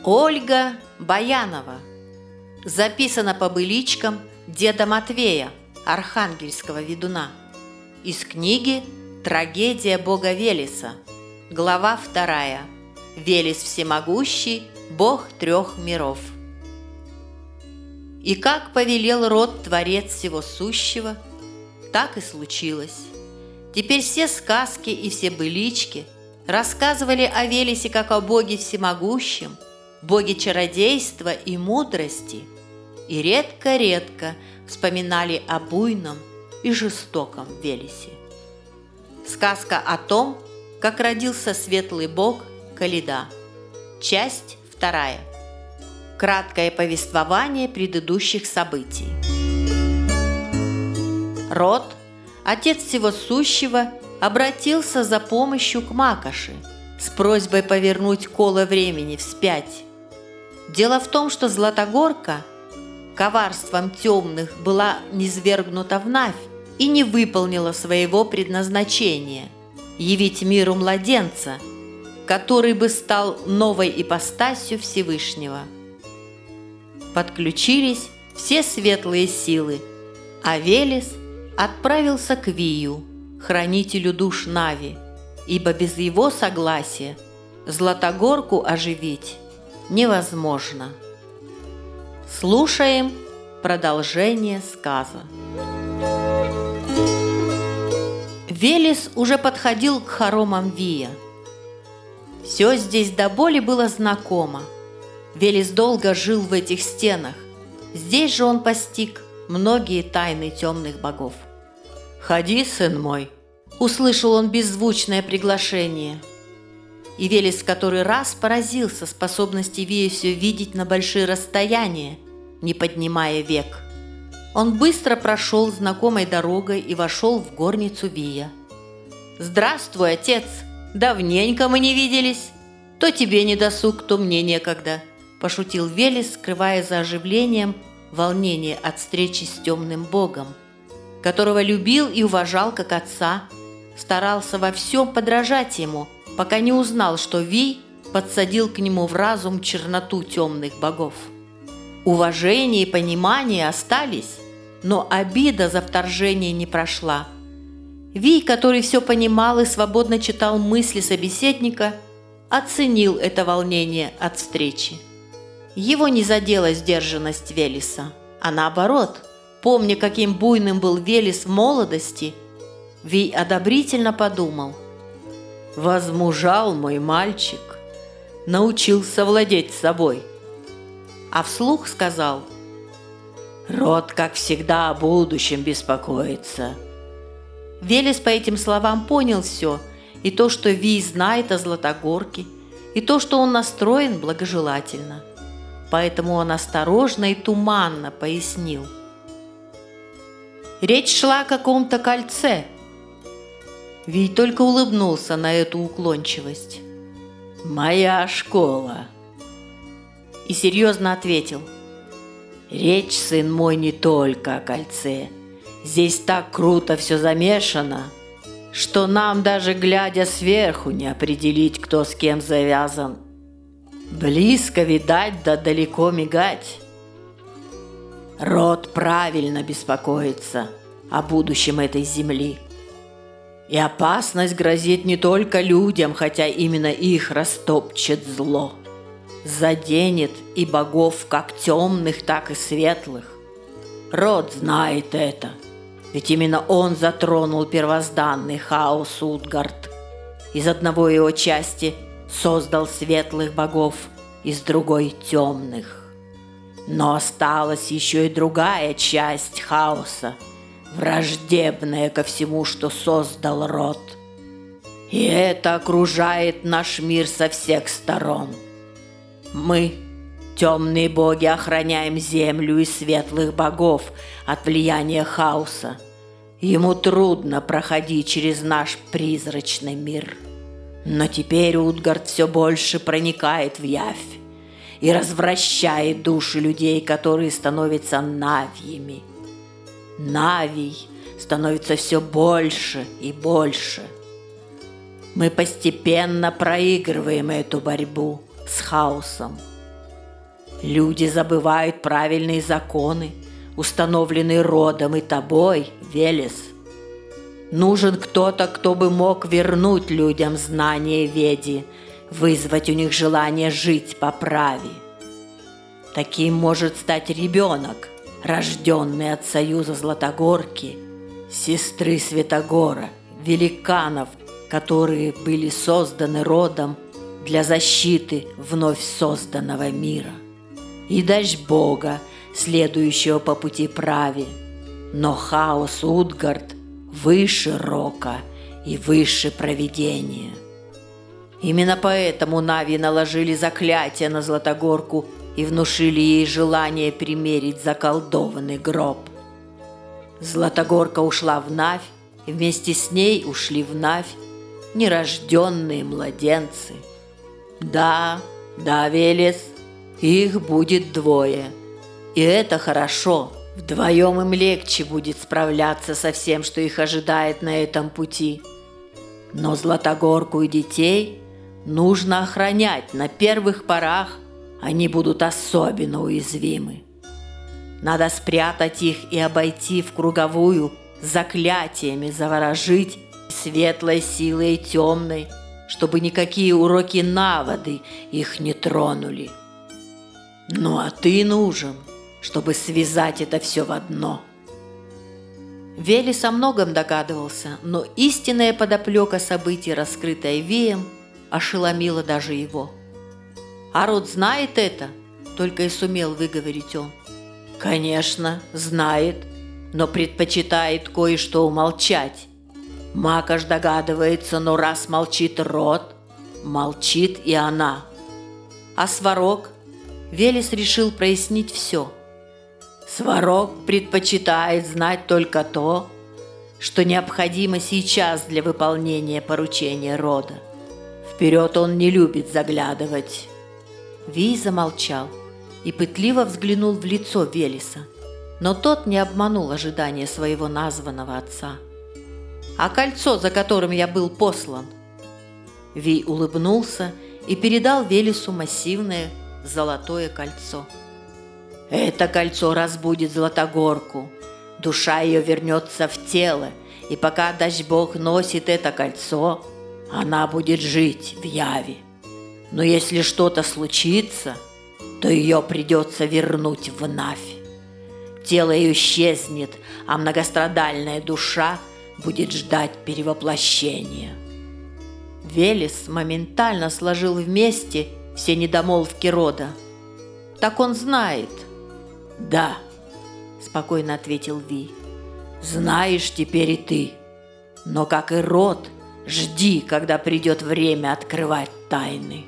Ольга Баянова. Записано по быличкам деда Матвея, архангельского ведуна. Из книги «Трагедия бога Велеса». Глава 2. Велес всемогущий, бог трех миров. И как повелел род Творец всего сущего, так и случилось. Теперь все сказки и все былички рассказывали о Велесе как о боге всемогущем, боге чародейства и мудрости, и редко-редко вспоминали о буйном и жестоком Велесе. Сказка о том, как родился светлый бог Каледа. Часть 2. Краткое повествование предыдущих событий. Род, отец всего сущего, обратился за помощью к Макоши с просьбой повернуть коло времени вспять. Дело в том, что Златогорка коварством темных была низвергнута в Навь и не выполнила своего предназначения – явить миру младенца, который бы стал новой ипостасью Всевышнего. Подключились все светлые силы, а Велес отправился к Вию, хранителю душ Нави, ибо без его согласия Златогорку оживить невозможно. Слушаем продолжение сказа. Велес уже подходил к хоромам Вия. Все здесь до боли было знакомо. Велес долго жил в этих стенах. Здесь же он постиг многие тайны темных богов. «Ходи, сын мой!» – услышал он беззвучное приглашение. И Велес в который раз поразился способности Вия все видеть на большие расстояния, не поднимая век. Он быстро прошел знакомой дорогой и вошел в горницу Вия. «Здравствуй, отец! Давненько мы не виделись. То тебе не досуг, то мне некогда», – пошутил Велес, скрывая за оживлением волнение от встречи с темным богом, которого любил и уважал как отца, старался во всем подражать ему, пока не узнал, что Вий подсадил к нему в разум черноту темных богов. Уважение и понимание остались, но обида за вторжение не прошла. Вий, который все понимал и свободно читал мысли собеседника, оценил это волнение от встречи. Его не задела сдержанность Велеса, а наоборот, помня, каким буйным был Велес в молодости, Вий одобрительно подумал: «Возмужал мой мальчик, научился владеть собой». А вслух сказал: «Род, как всегда, о будущем беспокоится». Велес по этим словам понял все, и то, что Вий знает о Златогорке, и то, что он настроен благожелательно. Поэтому он осторожно и туманно пояснил. Речь шла о каком-то кольце. Вий только улыбнулся на эту уклончивость. «Моя школа». И серьезно ответил: «Речь, сын мой, не только о кольце. Здесь так круто все замешано, что нам даже глядя сверху не определить, кто с кем завязан. Близко видать, да далеко мигать. Род правильно беспокоится о будущем этой земли. И опасность грозит не только людям, хотя именно их растопчет зло. Заденет и богов как темных, так и светлых. Род знает это, ведь именно он затронул первозданный хаос Утгард. Из одного его части создал светлых богов, из другой – темных. Но осталась еще и другая часть хаоса, враждебная ко всему, что создал род. И это окружает наш мир со всех сторон. Мы, темные боги, охраняем землю и светлых богов от влияния хаоса. Ему трудно проходить через наш призрачный мир. Но теперь Утгард все больше проникает в явь и развращает души людей, которые становятся навьями. Навий становится все больше и больше. Мы постепенно проигрываем эту борьбу с хаосом. Люди забывают правильные законы, установленные родом и тобой, Велес. Нужен кто-то, кто бы мог вернуть людям знания Веди, вызвать у них желание жить по праве. Таким может стать ребенок, рожденный от союза Златогорки, сестры Святогора, великанов, которые были созданы родом для защиты вновь созданного мира, и Дажбога, следующего по пути праве. Но хаос Утгард выше рока и выше провидения. Именно поэтому Нави наложили заклятие на Златогорку и внушили ей желание примерить заколдованный гроб. Златогорка ушла в Навь, и вместе с ней ушли в Навь нерожденные младенцы. Да, Велес, их будет 2, и это хорошо. Вдвоем им легче будет справляться со всем, что их ожидает на этом пути. Но Златогорку и детей нужно охранять. На первых порах они будут особенно уязвимы. Надо спрятать их и обойти в круговую, заклятиями заворожить светлой силой и темной, чтобы никакие уроки Навады их не тронули. Ну а ты нужен, чтобы связать это все в одно. Велес о многом догадывался, но истинная подоплека событий, раскрытая Вием, ошеломила даже его. «А род знает это?» – только и сумел выговорить он. «Конечно, знает, но предпочитает кое-что умолчать. Макаш догадывается, но раз молчит род, молчит и она. А Сварог?» Велес решил прояснить все. Сварог предпочитает знать только то, что необходимо сейчас для выполнения поручения рода. Вперед он не любит заглядывать. Вий замолчал и пытливо взглянул в лицо Велеса, но тот не обманул ожидания своего названного отца. «А кольцо, за которым я был послан?» Вий улыбнулся и передал Велесу массивное золотое кольцо. «Это кольцо разбудит Златогорку, душа ее вернется в тело, и пока Дажбог носит это кольцо, она будет жить в Яве. Но если что-то случится, то ее придется вернуть в Навь. Тело ее исчезнет, а многострадальная душа будет ждать перевоплощения». Велес моментально сложил вместе все недомолвки рода. «Так он знает». «Да», – спокойно ответил Ви. «Знаешь теперь и ты. Но, как и род, жди, когда придет время открывать тайны».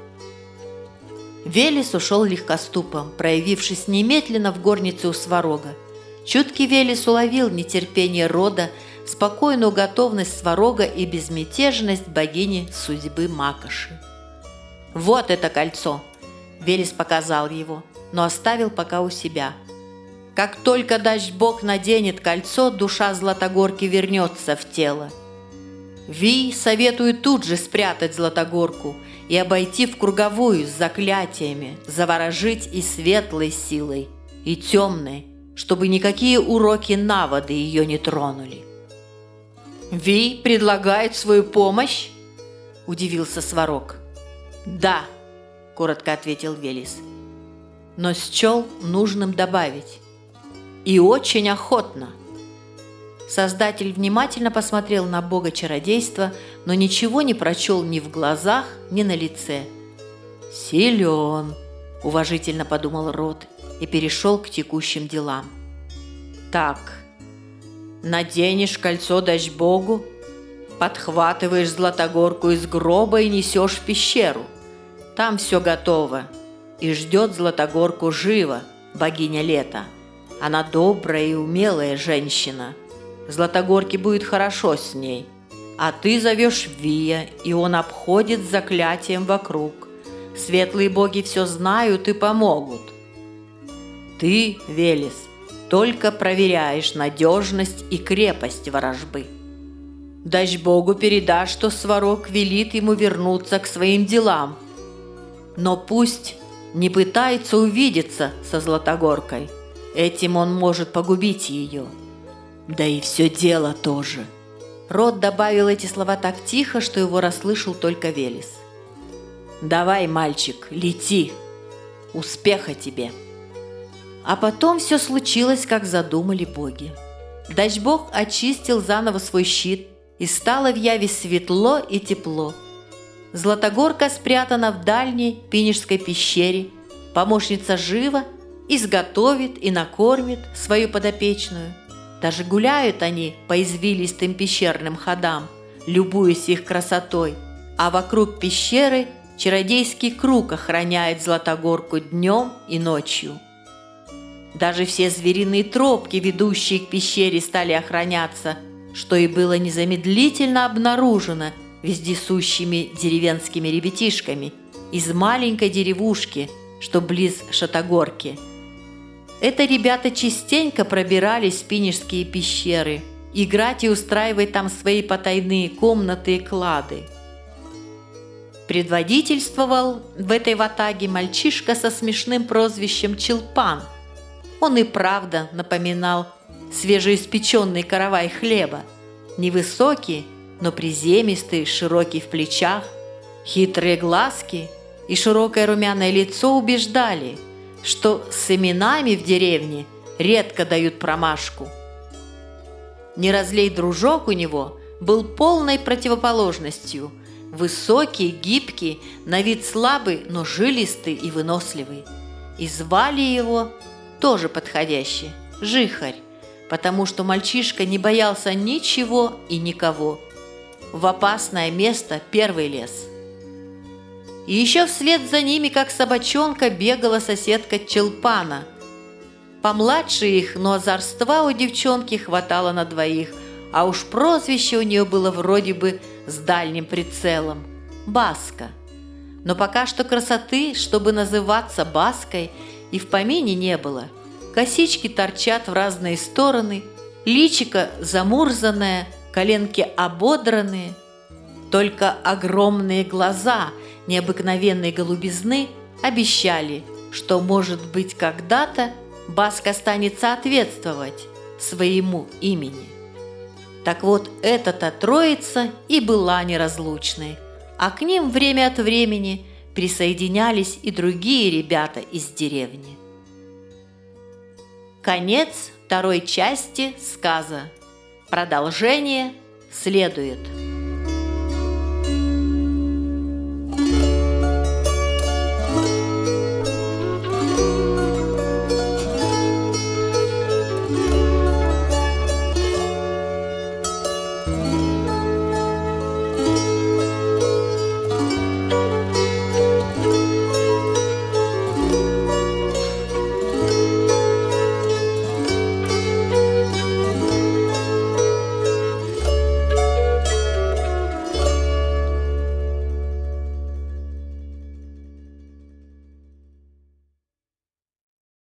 Велес ушел легкоступом, проявившись немедленно в горнице у Сварога. Чуткий Велес уловил нетерпение рода, спокойную готовность Сварога и безмятежность богини судьбы Макоши. «Вот это кольцо!» – Велес показал его, но оставил пока у себя. «Как только Дажбог наденет кольцо, душа Златогорки вернется в тело. Ви советует тут же спрятать Златогорку и обойти в круговую с заклятиями, заворожить и светлой силой, и темной, чтобы никакие уроки Навады ее не тронули». «Ви предлагает свою помощь?» – удивился Сварог. «Да», – коротко ответил Велес, но счел нужным добавить: «и очень охотно». Создатель внимательно посмотрел на бога чародейства, но ничего не прочел ни в глазах, ни на лице. «Силен», – уважительно подумал род и перешел к текущим делам. «Так, наденешь кольцо Дажбогу, подхватываешь Златогорку из гроба и несешь в пещеру. Там все готово, и ждет Златогорку живо богиня лета. Она добрая и умелая женщина. Златогорке будет хорошо с ней. А ты зовешь Вия, и он обходит заклятием вокруг. Светлые боги все знают и помогут. Ты, Велес, только проверяешь надежность и крепость ворожбы. Дажбогу передашь, что Сварог велит ему вернуться к своим делам. Но пусть не пытается увидеться со Златогоркой. Этим он может погубить ее. Да и все дело тоже». Рот добавил эти слова так тихо, что его расслышал только Велес. «Давай, мальчик, лети. Успеха тебе!» А потом все случилось, как задумали боги. Дождь-бог очистил заново свой щит, и стало в Яве светло и тепло. Златогорка спрятана в дальней Пинежской пещере. Помощница жива, изготовит и накормит свою подопечную. Даже гуляют они по извилистым пещерным ходам, любуясь их красотой, а вокруг пещеры чародейский круг охраняет Златогорку днем и ночью. Даже все звериные тропки, ведущие к пещере, стали охраняться, что и было незамедлительно обнаружено вездесущими деревенскими ребятишками из маленькой деревушки, что близ Шатогорки. Это ребята частенько пробирались в Пинежские пещеры, играть и устраивать там свои потайные комнаты и клады. Предводительствовал в этой ватаге мальчишка со смешным прозвищем Челпан. Он и правда напоминал свежеиспеченный каравай хлеба, невысокий, но приземистый, широкий в плечах, хитрые глазки и широкое румяное лицо убеждали, что с именами в деревне редко дают промашку. Не разлей дружок у него был полной противоположностью. Высокий, гибкий, на вид слабый, но жилистый и выносливый. И звали его, тоже подходящий, Жихарь, потому что мальчишка не боялся ничего и никого. В опасное место первый лез. И еще вслед за ними, как собачонка, бегала соседка Челпана. Помладше их, но озорства у девчонки хватало на двоих, а уж прозвище у нее было вроде бы с дальним прицелом – Баска. Но пока что красоты, чтобы называться Баской, и в помине не было. Косички торчат в разные стороны, личико замурзанное, коленки ободранные. Только огромные глаза необыкновенной голубизны обещали, что, может быть, когда-то Баска станет соответствовать своему имени. Так вот, эта-то троица и была неразлучной, а к ним время от времени присоединялись и другие ребята из деревни. Конец второй части сказа. Продолжение следует.